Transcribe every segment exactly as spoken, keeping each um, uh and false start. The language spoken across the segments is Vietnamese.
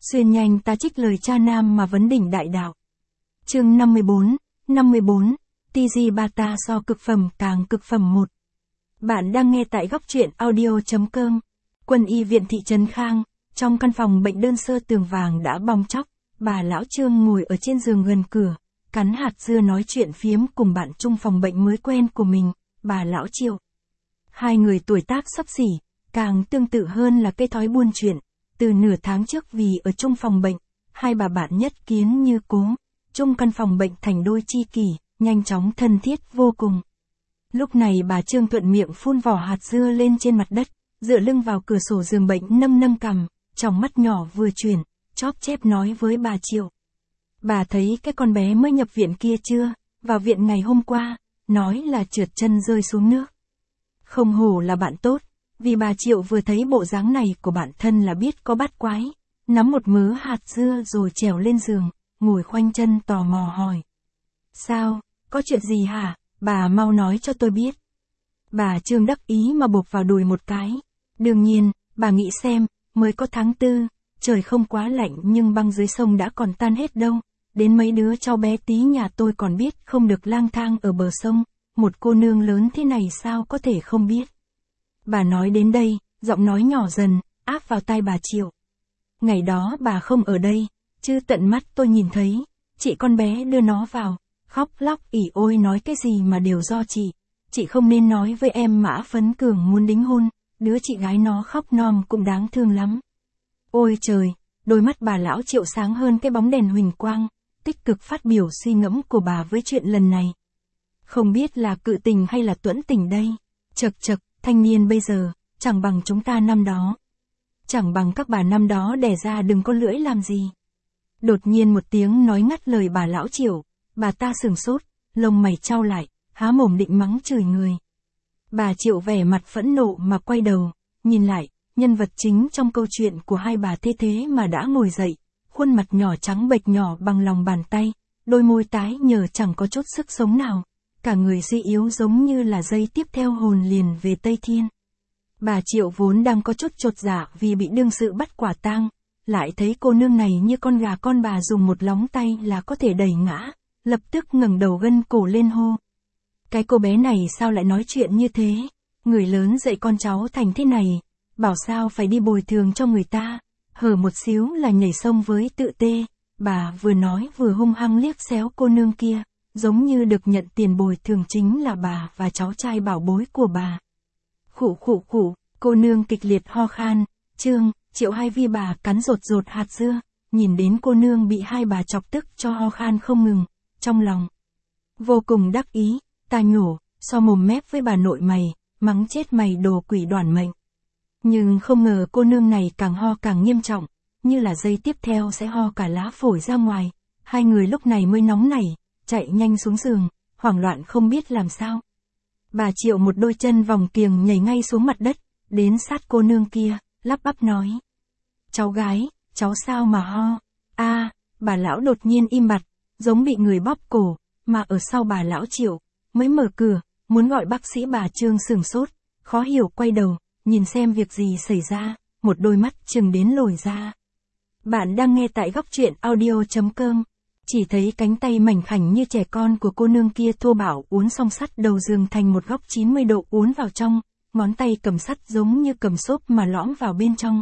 Xuyên nhanh ta trích lời cha nam mà vấn đỉnh đại đạo. Chương năm mươi bốn, năm mươi bốn, Tijibata so cực phẩm càng cực phẩm một. Bạn đang nghe tại góc truyện audio.com. Quân y viện thị trấn Khang, trong căn phòng bệnh đơn sơ tường vàng đã bong chóc, bà lão Trương ngồi ở trên giường gần cửa, cắn hạt dưa nói chuyện phiếm cùng bạn chung phòng bệnh mới quen của mình, bà lão Triệu. Hai người tuổi tác xấp xỉ, càng tương tự hơn là cái thói buôn chuyện. Từ nửa tháng trước vì ở chung phòng bệnh, hai bà bạn nhất kiến như cố, chung căn phòng bệnh thành đôi tri kỷ, nhanh chóng thân thiết vô cùng. Lúc này bà Trương thuận miệng phun vỏ hạt dưa lên trên mặt đất, dựa lưng vào cửa sổ giường bệnh nâm nâm cằm, trong mắt nhỏ vừa chuyển, chóp chép nói với bà Triệu. Bà thấy cái con bé mới nhập viện kia chưa, vào viện ngày hôm qua, nói là trượt chân rơi xuống nước. Không hổ là bạn tốt. Vì bà Triệu vừa thấy bộ dáng này của bản thân là biết có bắt quái, nắm một mớ hạt dưa rồi trèo lên giường, ngồi khoanh chân tò mò hỏi. Sao, có chuyện gì hả, bà mau nói cho tôi biết. Bà Trương đắc ý mà bộp vào đùi một cái. Đương nhiên, bà nghĩ xem, mới có tháng tư, trời không quá lạnh nhưng băng dưới sông đã còn tan hết đâu, đến mấy đứa cháu bé tí nhà tôi còn biết không được lang thang ở bờ sông, một cô nương lớn thế này sao có thể không biết. Bà nói đến đây, giọng nói nhỏ dần, áp vào tai bà Triệu. Ngày đó bà không ở đây, chứ tận mắt tôi nhìn thấy, chị con bé đưa nó vào, khóc lóc ỉ ôi nói cái gì mà đều do chị. Chị không nên nói với em Mã Phấn Cường muốn đính hôn, đứa chị gái nó khóc nom cũng đáng thương lắm. Ôi trời, đôi mắt bà lão Triệu sáng hơn cái bóng đèn huỳnh quang, tích cực phát biểu suy ngẫm của bà với chuyện lần này. Không biết là cự tình hay là tuẫn tình đây, chật chật. Thanh niên bây giờ, chẳng bằng chúng ta năm đó. Chẳng bằng các bà năm đó đẻ ra đừng có lưỡi làm gì. Đột nhiên một tiếng nói ngắt lời bà lão Triệu, bà ta sửng sốt, lông mày chau lại, há mồm định mắng chửi người. Bà Triệu vẻ mặt phẫn nộ mà quay đầu, nhìn lại, nhân vật chính trong câu chuyện của hai bà thế thế mà đã ngồi dậy, khuôn mặt nhỏ trắng bệch nhỏ bằng lòng bàn tay, đôi môi tái nhờ chẳng có chút sức sống nào. Cả người suy yếu giống như là giây tiếp theo hồn liền về Tây Thiên. Bà Triệu vốn đang có chút chột dạ vì bị đương sự bắt quả tang, lại thấy cô nương này như con gà con bà dùng một lóng tay là có thể đẩy ngã, lập tức ngẩng đầu gân cổ lên hô. Cái cô bé này sao lại nói chuyện như thế, người lớn dạy con cháu thành thế này, bảo sao phải đi bồi thường cho người ta, hở một xíu là nhảy sông với tự tê, bà vừa nói vừa hung hăng liếc xéo cô nương kia. Giống như được nhận tiền bồi thường chính là bà và cháu trai bảo bối của bà. Khụ khụ khụ, cô nương kịch liệt ho khan, Trương, Triệu hai vi bà cắn rột rột hạt dưa, nhìn đến cô nương bị hai bà chọc tức cho ho khan không ngừng, trong lòng vô cùng đắc ý, ta nhổ, so mồm mép với bà nội mày, mắng chết mày đồ quỷ đoản mệnh. Nhưng không ngờ cô nương này càng ho càng nghiêm trọng, như là giây tiếp theo sẽ ho cả lá phổi ra ngoài, hai người lúc này mới nóng nảy. Chạy nhanh xuống giường, hoảng loạn không biết làm sao. Bà Triệu một đôi chân vòng kiềng nhảy ngay xuống mặt đất, đến sát cô nương kia, lắp bắp nói. Cháu gái, cháu sao mà ho? A, à, bà lão đột nhiên im bặt, giống bị người bóp cổ, mà ở sau bà lão Triệu, mới mở cửa, muốn gọi bác sĩ. Bà Trương sửng sốt, khó hiểu quay đầu, nhìn xem việc gì xảy ra, một đôi mắt trừng đến lồi ra. Bạn đang nghe tại góc truyện audio.com. Chỉ thấy cánh tay mảnh khảnh như trẻ con của cô nương kia thô bạo uốn song sắt đầu giường thành một góc chín mươi độ uốn vào trong, ngón tay cầm sắt giống như cầm xốp mà lõm vào bên trong.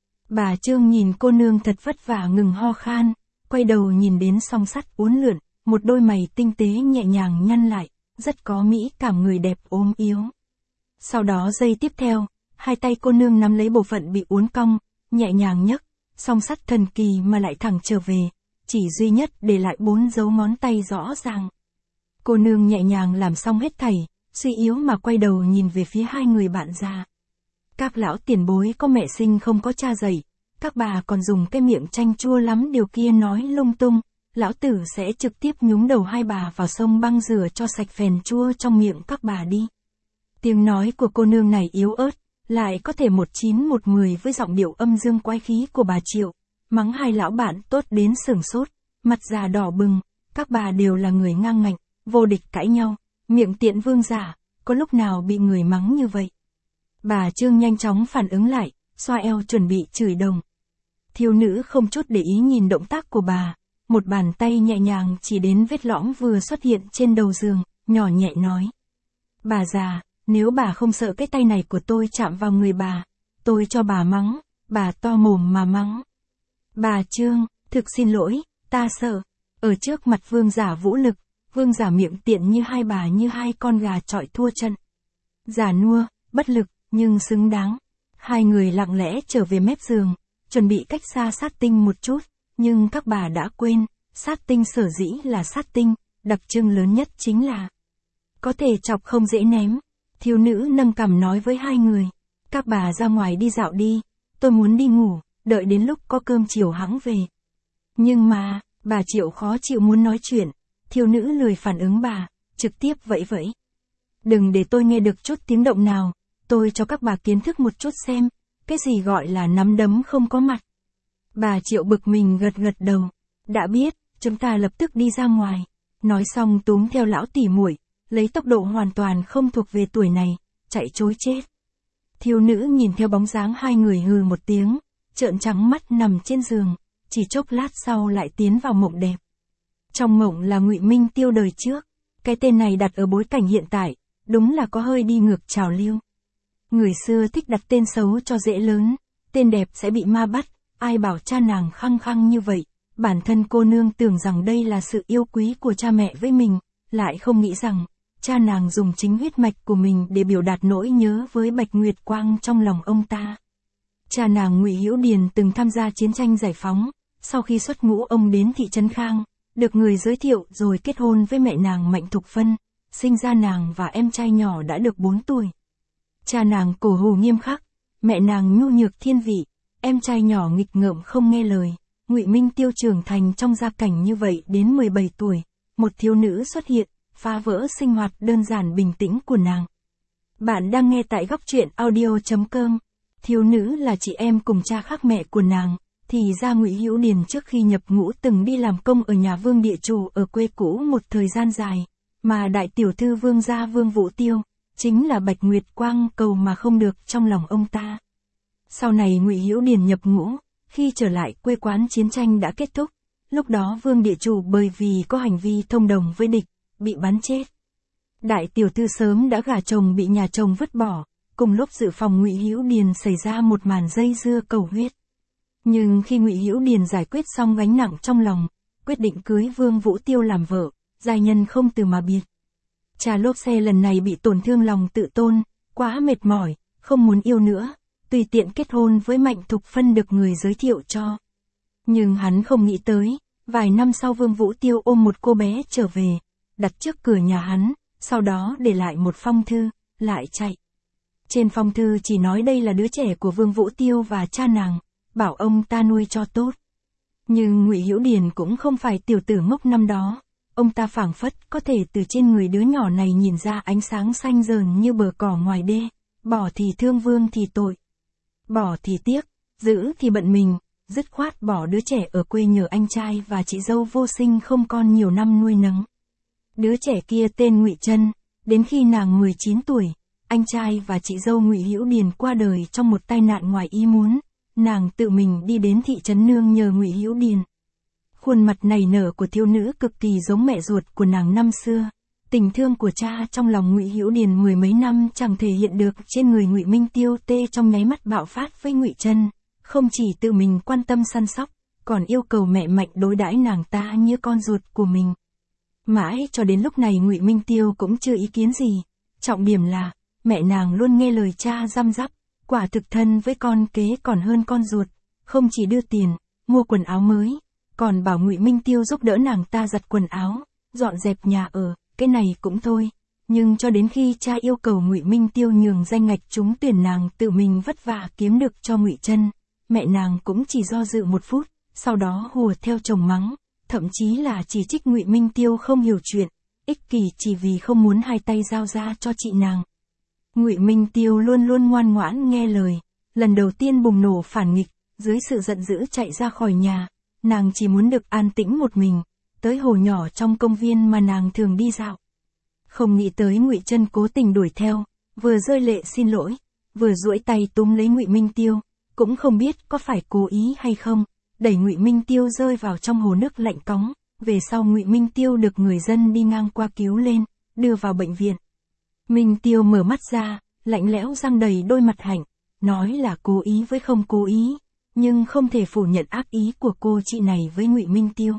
Bà Trương nhìn cô nương thật vất vả ngừng ho khan, quay đầu nhìn đến song sắt uốn lượn, một đôi mày tinh tế nhẹ nhàng nhăn lại, rất có mỹ cảm người đẹp ốm yếu. Sau đó giây tiếp theo, hai tay cô nương nắm lấy bộ phận bị uốn cong, nhẹ nhàng nhấc, song sắt thần kỳ mà lại thẳng trở về. Chỉ duy nhất để lại bốn dấu ngón tay rõ ràng. Cô nương nhẹ nhàng làm xong hết thảy, suy yếu mà quay đầu nhìn về phía hai người bạn già. Các lão tiền bối có mẹ sinh không có cha dạy, các bà còn dùng cái miệng chanh chua lắm điều kia nói lung tung, lão tử sẽ trực tiếp nhúng đầu hai bà vào sông băng rửa cho sạch phèn chua trong miệng các bà đi. Tiếng nói của cô nương này yếu ớt, lại có thể một chín một mười với giọng điệu âm dương quái khí của bà Triệu. Mắng hai lão bạn tốt đến sửng sốt, mặt già đỏ bừng, các bà đều là người ngang ngạnh, vô địch cãi nhau, miệng tiện vương giả, có lúc nào bị người mắng như vậy. Bà Trương nhanh chóng phản ứng lại, xoa eo chuẩn bị chửi đồng. Thiếu nữ không chút để ý nhìn động tác của bà, một bàn tay nhẹ nhàng chỉ đến vết lõm vừa xuất hiện trên đầu giường, nhỏ nhẹ nói. Bà già, nếu bà không sợ cái tay này của tôi chạm vào người bà, tôi cho bà mắng, bà to mồm mà mắng. Bà Trương, thực xin lỗi, ta sợ. Ở trước mặt vương giả vũ lực, vương giả miệng tiện như hai bà như hai con gà chọi thua trận. Giả nua, bất lực, nhưng xứng đáng. Hai người lặng lẽ trở về mép giường, chuẩn bị cách xa sát tinh một chút, nhưng các bà đã quên, sát tinh sở dĩ là sát tinh, đặc trưng lớn nhất chính là có thể chọc không dễ ném. Thiếu nữ nâng cằm nói với hai người, các bà ra ngoài đi dạo đi, tôi muốn đi ngủ, đợi đến lúc có cơm chiều hẵng về. Nhưng mà, bà Triệu khó chịu muốn nói chuyện, thiếu nữ lười phản ứng bà, trực tiếp vẫy vẫy. Đừng để tôi nghe được chút tiếng động nào, tôi cho các bà kiến thức một chút xem, cái gì gọi là nắm đấm không có mặt. Bà Triệu bực mình gật gật đầu, đã biết, chúng ta lập tức đi ra ngoài. Nói xong túm theo lão tỉ muội, lấy tốc độ hoàn toàn không thuộc về tuổi này, chạy trối chết. Thiếu nữ nhìn theo bóng dáng hai người hừ một tiếng, trợn trắng mắt nằm trên giường, chỉ chốc lát sau lại tiến vào mộng đẹp. Trong mộng là Ngụy Minh Tiêu đời trước, cái tên này đặt ở bối cảnh hiện tại, đúng là có hơi đi ngược trào lưu. Người xưa thích đặt tên xấu cho dễ lớn, tên đẹp sẽ bị ma bắt, ai bảo cha nàng khăng khăng như vậy, bản thân cô nương tưởng rằng đây là sự yêu quý của cha mẹ với mình, lại không nghĩ rằng, cha nàng dùng chính huyết mạch của mình để biểu đạt nỗi nhớ với Bạch Nguyệt Quang trong lòng ông ta. Cha nàng Ngụy Hữu Điền từng tham gia chiến tranh giải phóng, sau khi xuất ngũ ông đến thị trấn Khang, được người giới thiệu rồi kết hôn với mẹ nàng Mạnh Thục Phân, sinh ra nàng và em trai nhỏ đã được bốn tuổi. Cha nàng cổ hủ nghiêm khắc, mẹ nàng nhu nhược thiên vị, em trai nhỏ nghịch ngợm không nghe lời. Ngụy Minh Tiêu trưởng thành trong gia cảnh như vậy đến mười bảy tuổi, một thiếu nữ xuất hiện, phá vỡ sinh hoạt đơn giản bình tĩnh của nàng. Bạn đang nghe tại góc truyện audio chấm com. Thiếu nữ là chị em cùng cha khác mẹ của nàng, thì ra Ngụy Hữu Điền trước khi nhập ngũ từng đi làm công ở nhà Vương địa chủ ở quê cũ một thời gian dài, mà đại tiểu thư Vương gia Vương Vũ Tiêu, chính là Bạch Nguyệt Quang cầu mà không được trong lòng ông ta. Sau này Ngụy Hữu Điền nhập ngũ, khi trở lại quê quán chiến tranh đã kết thúc, lúc đó Vương địa chủ bởi vì có hành vi thông đồng với địch, bị bắn chết. Đại tiểu thư sớm đã gả chồng bị nhà chồng vứt bỏ, cùng lúc dự phòng Ngụy Hữu Điền xảy ra một màn dây dưa cầu huyết. Nhưng khi Ngụy Hữu Điền giải quyết xong gánh nặng trong lòng, quyết định cưới Vương Vũ Tiêu làm vợ, giai nhân không từ mà biệt. Cha lốp xe lần này bị tổn thương lòng tự tôn, quá mệt mỏi, không muốn yêu nữa, tùy tiện kết hôn với Mạnh Thục Phân được người giới thiệu cho. Nhưng hắn không nghĩ tới, vài năm sau Vương Vũ Tiêu ôm một cô bé trở về, đặt trước cửa nhà hắn, sau đó để lại một phong thư, lại chạy. Trên phong thư chỉ nói đây là đứa trẻ của Vương Vũ Tiêu và cha nàng, bảo ông ta nuôi cho tốt. Nhưng Ngụy Hữu Điền cũng không phải tiểu tử ngốc năm đó, ông ta phảng phất có thể từ trên người đứa nhỏ này nhìn ra ánh sáng xanh dờn như bờ cỏ ngoài đê, bỏ thì thương vương thì tội. Bỏ thì tiếc, giữ thì bận mình, dứt khoát bỏ đứa trẻ ở quê nhờ anh trai và chị dâu vô sinh không con nhiều năm nuôi nấng. Đứa trẻ kia tên Ngụy Trân, đến khi nàng mười chín tuổi, anh trai và chị dâu Ngụy Hữu Điền qua đời trong một tai nạn ngoài ý muốn, nàng tự mình đi đến thị trấn nương nhờ Ngụy Hữu Điền. Khuôn mặt nảy nở của thiếu nữ cực kỳ giống mẹ ruột của nàng năm xưa. Tình thương của cha trong lòng Ngụy Hữu Điền mười mấy năm chẳng thể hiện được trên người Ngụy Minh Tiêu tê trong nháy mắt bạo phát với Ngụy Trân, không chỉ tự mình quan tâm săn sóc, còn yêu cầu mẹ Mạnh đối đãi nàng ta như con ruột của mình. Mãi cho đến lúc này Ngụy Minh Tiêu cũng chưa ý kiến gì, trọng điểm là mẹ nàng luôn nghe lời cha răm rắp, quả thực thân với con kế còn hơn con ruột, không chỉ đưa tiền, mua quần áo mới, còn bảo Ngụy Minh Tiêu giúp đỡ nàng ta giặt quần áo, dọn dẹp nhà ở. Cái này cũng thôi, nhưng cho đến khi cha yêu cầu Ngụy Minh Tiêu nhường danh ngạch trúng tuyển nàng tự mình vất vả kiếm được cho Ngụy Trân, mẹ nàng cũng chỉ do dự một phút, sau đó hùa theo chồng mắng, thậm chí là chỉ trích Ngụy Minh Tiêu không hiểu chuyện, ích kỷ chỉ vì không muốn hai tay giao ra cho chị nàng. Ngụy Minh Tiêu luôn luôn ngoan ngoãn nghe lời, lần đầu tiên bùng nổ phản nghịch, dưới sự giận dữ chạy ra khỏi nhà, nàng chỉ muốn được an tĩnh một mình. Tới hồ nhỏ trong công viên mà nàng thường đi dạo. Không nghĩ tới Ngụy Trân cố tình đuổi theo, vừa rơi lệ xin lỗi, vừa duỗi tay túm lấy Ngụy Minh Tiêu, cũng không biết có phải cố ý hay không, đẩy Ngụy Minh Tiêu rơi vào trong hồ nước lạnh cóng, về sau Ngụy Minh Tiêu được người dân đi ngang qua cứu lên, đưa vào bệnh viện. Minh Tiêu mở mắt ra, lạnh lẽo răng đầy đôi mặt hạnh, nói là cố ý với không cố ý, nhưng không thể phủ nhận ác ý của cô chị này với Ngụy Minh Tiêu.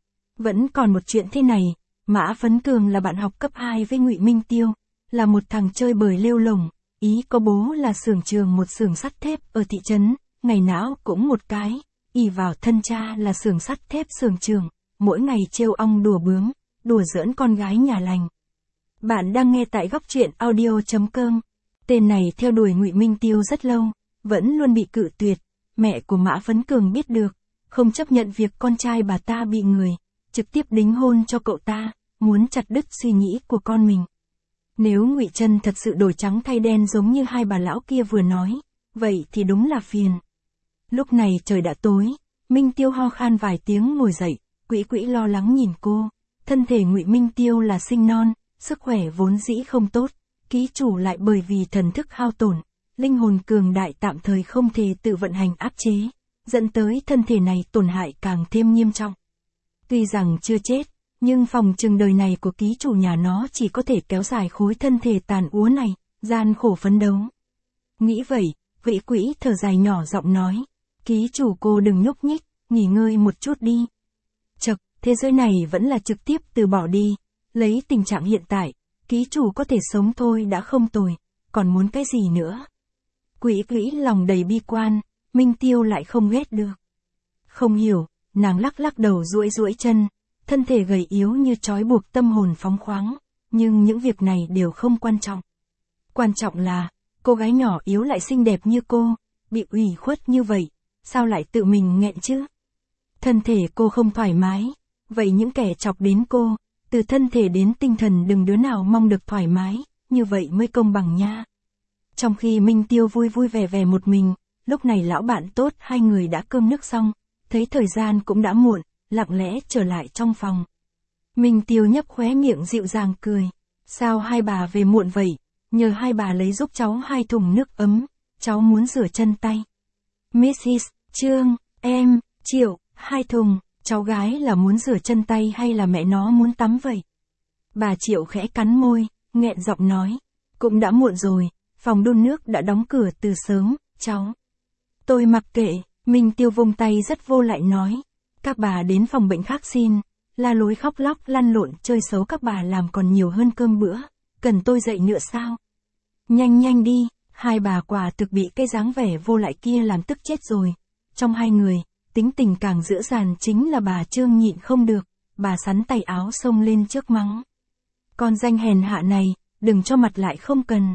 Vẫn còn một chuyện thế này, Mã Phấn Cường là bạn học cấp hai với Ngụy Minh Tiêu, là một thằng chơi bời lêu lổng, ý có bố là xưởng trường một xưởng sắt thép ở thị trấn, ngày nào cũng một cái, ỷ vào thân cha là xưởng sắt thép xưởng trường, mỗi ngày trêu ong đùa bướm, đùa giỡn con gái nhà lành. Bạn đang nghe tại góc truyện audio chấm com. Tên này theo đuổi Ngụy Minh Tiêu rất lâu, vẫn luôn bị cự tuyệt. Mẹ của Mã Phấn Cường biết được, không chấp nhận việc con trai bà ta bị người, trực tiếp đính hôn cho cậu ta, muốn chặt đứt suy nghĩ của con mình. Nếu Ngụy Trân thật sự đổi trắng thay đen giống như hai bà lão kia vừa nói, vậy thì đúng là phiền. Lúc này trời đã tối, Minh Tiêu ho khan vài tiếng ngồi dậy, quỹ quỹ lo lắng nhìn cô. Thân thể Ngụy Minh Tiêu là sinh non, sức khỏe vốn dĩ không tốt, ký chủ lại bởi vì thần thức hao tổn, linh hồn cường đại tạm thời không thể tự vận hành áp chế, dẫn tới thân thể này tổn hại càng thêm nghiêm trọng. Tuy rằng chưa chết, nhưng phòng chừng đời này của ký chủ nhà nó chỉ có thể kéo dài khối thân thể tàn úa này, gian khổ phấn đấu. Nghĩ vậy, Vĩ Quỹ thở dài nhỏ giọng nói, ký chủ cô đừng nhúc nhích, nghỉ ngơi một chút đi. Chật, thế giới này vẫn là trực tiếp từ bỏ đi, lấy tình trạng hiện tại, ký chủ có thể sống thôi đã không tồi, còn muốn cái gì nữa. Quỹ Quỹ lòng đầy bi quan, Minh Tiêu lại không ghét được. Không hiểu, nàng lắc lắc đầu duỗi duỗi chân, thân thể gầy yếu như trói buộc tâm hồn phóng khoáng, nhưng những việc này đều không quan trọng. Quan trọng là, cô gái nhỏ yếu lại xinh đẹp như cô, bị ủy khuất như vậy, sao lại tự mình nghẹn chứ? Thân thể cô không thoải mái, vậy những kẻ chọc đến cô, từ thân thể đến tinh thần đừng đứa nào mong được thoải mái, như vậy mới công bằng nha. Trong khi Minh Tiêu vui vui vẻ vẻ một mình, lúc này lão bạn tốt hai người đã cơm nước xong, thấy thời gian cũng đã muộn, lặng lẽ trở lại trong phòng. Minh Tiêu nhấp khóe miệng dịu dàng cười, sao hai bà về muộn vậy, nhờ hai bà lấy giúp cháu hai thùng nước ấm, cháu muốn rửa chân tay. mít xít Trương, em, Triệu, hai thùng, cháu gái là muốn rửa chân tay hay là mẹ nó muốn tắm vậy? Bà Triệu khẽ cắn môi, nghẹn giọng nói, cũng đã muộn rồi, phòng đun nước đã đóng cửa từ sớm, cháu. Tôi mặc kệ, Minh Tiêu vung tay rất vô lại nói, các bà đến phòng bệnh khác xin, la lối khóc lóc lăn lộn chơi xấu các bà làm còn nhiều hơn cơm bữa, cần tôi dậy nữa sao? Nhanh nhanh đi, hai bà quả thực bị cái dáng vẻ vô lại kia làm tức chết rồi. Trong hai người, tính tình càng dữ dằn chính là bà Trương nhịn không được, bà sắn tay áo xông lên trước mắng. Con danh hèn hạ này, đừng cho mặt lại không cần.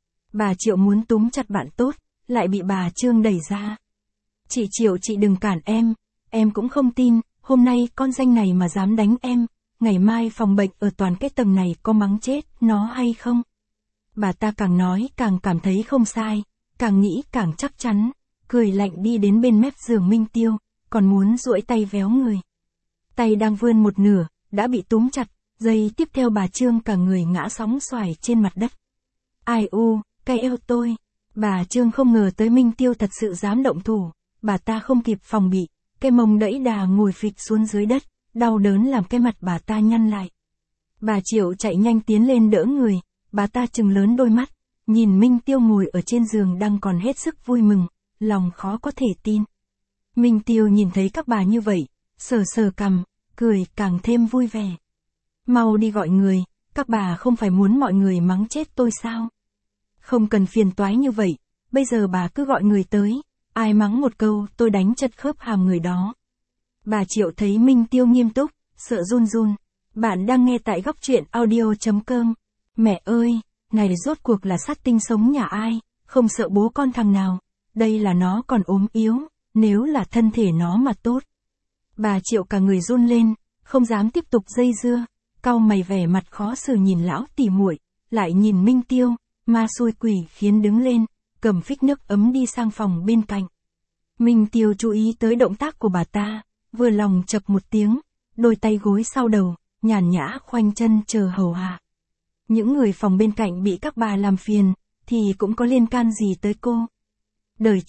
Bà Triệu muốn túm chặt bạn tốt, lại bị bà Trương đẩy ra. Chị Triệu chị đừng cản em, em cũng không tin, hôm nay con danh này mà dám đánh em, ngày mai phòng bệnh ở toàn cái tầng này có mắng chết nó hay không? Bà ta càng nói càng cảm thấy không sai, càng nghĩ càng chắc chắn, cười lạnh đi đến bên mép giường Minh Tiêu, còn muốn duỗi tay véo người. Tay đang vươn một nửa, đã bị túm chặt, giây tiếp theo bà Trương cả người ngã sóng xoài trên mặt đất. Ai u, cái eo tôi. Bà Trương không ngờ tới Minh Tiêu thật sự dám động thủ, bà ta không kịp phòng bị, cái mông đẫy đà ngồi phịch xuống dưới đất, đau đớn làm cái mặt bà ta nhăn lại. Bà Triệu chạy nhanh tiến lên đỡ người, bà ta trừng lớn đôi mắt, nhìn Minh Tiêu ngồi ở trên giường đang còn hết sức vui mừng, lòng khó có thể tin. Minh Tiêu nhìn thấy các bà như vậy, sờ sờ cằm, cười càng thêm vui vẻ. Mau đi gọi người, các bà không phải muốn mọi người mắng chết tôi sao? Không cần phiền toái như vậy, bây giờ bà cứ gọi người tới, ai mắng một câu tôi đánh chật khớp hàm người đó. Bà Triệu thấy Minh Tiêu nghiêm túc, sợ run run. Bạn đang nghe tại góc truyện audio chấm com. Mẹ ơi, này rốt cuộc là sát tinh sống nhà ai, không sợ bố con thằng nào, đây là nó còn ốm yếu, nếu là thân thể nó mà tốt. Bà Triệu cả người run lên, không dám tiếp tục dây dưa, cau mày vẻ mặt khó xử nhìn lão tỉ muội, lại nhìn Minh Tiêu, ma xui quỷ khiến đứng lên, cầm phích nước ấm đi sang phòng bên cạnh. Minh Tiêu chú ý tới động tác của bà ta, vừa lòng chập một tiếng, đôi tay gối sau đầu, nhàn nhã khoanh chân chờ hầu hạ. Những người phòng bên cạnh bị các bà làm phiền, thì cũng có liên can gì tới cô. Đời trước,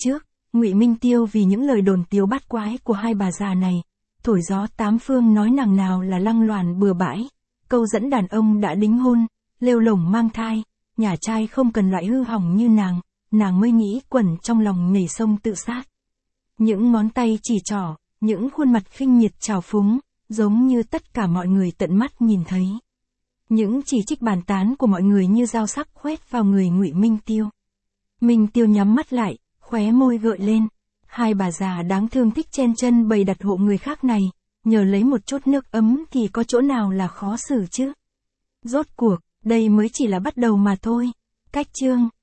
Ngụy Minh Tiêu vì những lời đồn tiếu bát quái của hai bà già này, thổi gió tám phương nói nàng nào là lăng loàn bừa bãi, câu dẫn đàn ông đã đính hôn, lêu lổng mang thai, nhà trai không cần loại hư hỏng như nàng, nàng mới nghĩ quẩn trong lòng nhảy sông tự sát. Những ngón tay chỉ trỏ, những khuôn mặt khinh miệt trào phúng, giống như tất cả mọi người tận mắt nhìn thấy. Những chỉ trích bàn tán của mọi người như dao sắc khoét vào người Ngụy Minh Tiêu. Minh Tiêu nhắm mắt lại, khóe môi gợi lên. Hai bà già đáng thương thích chen chân bày đặt hộ người khác này, nhờ lấy một chút nước ấm thì có chỗ nào là khó xử chứ. Rốt cuộc, đây mới chỉ là bắt đầu mà thôi. Cách chương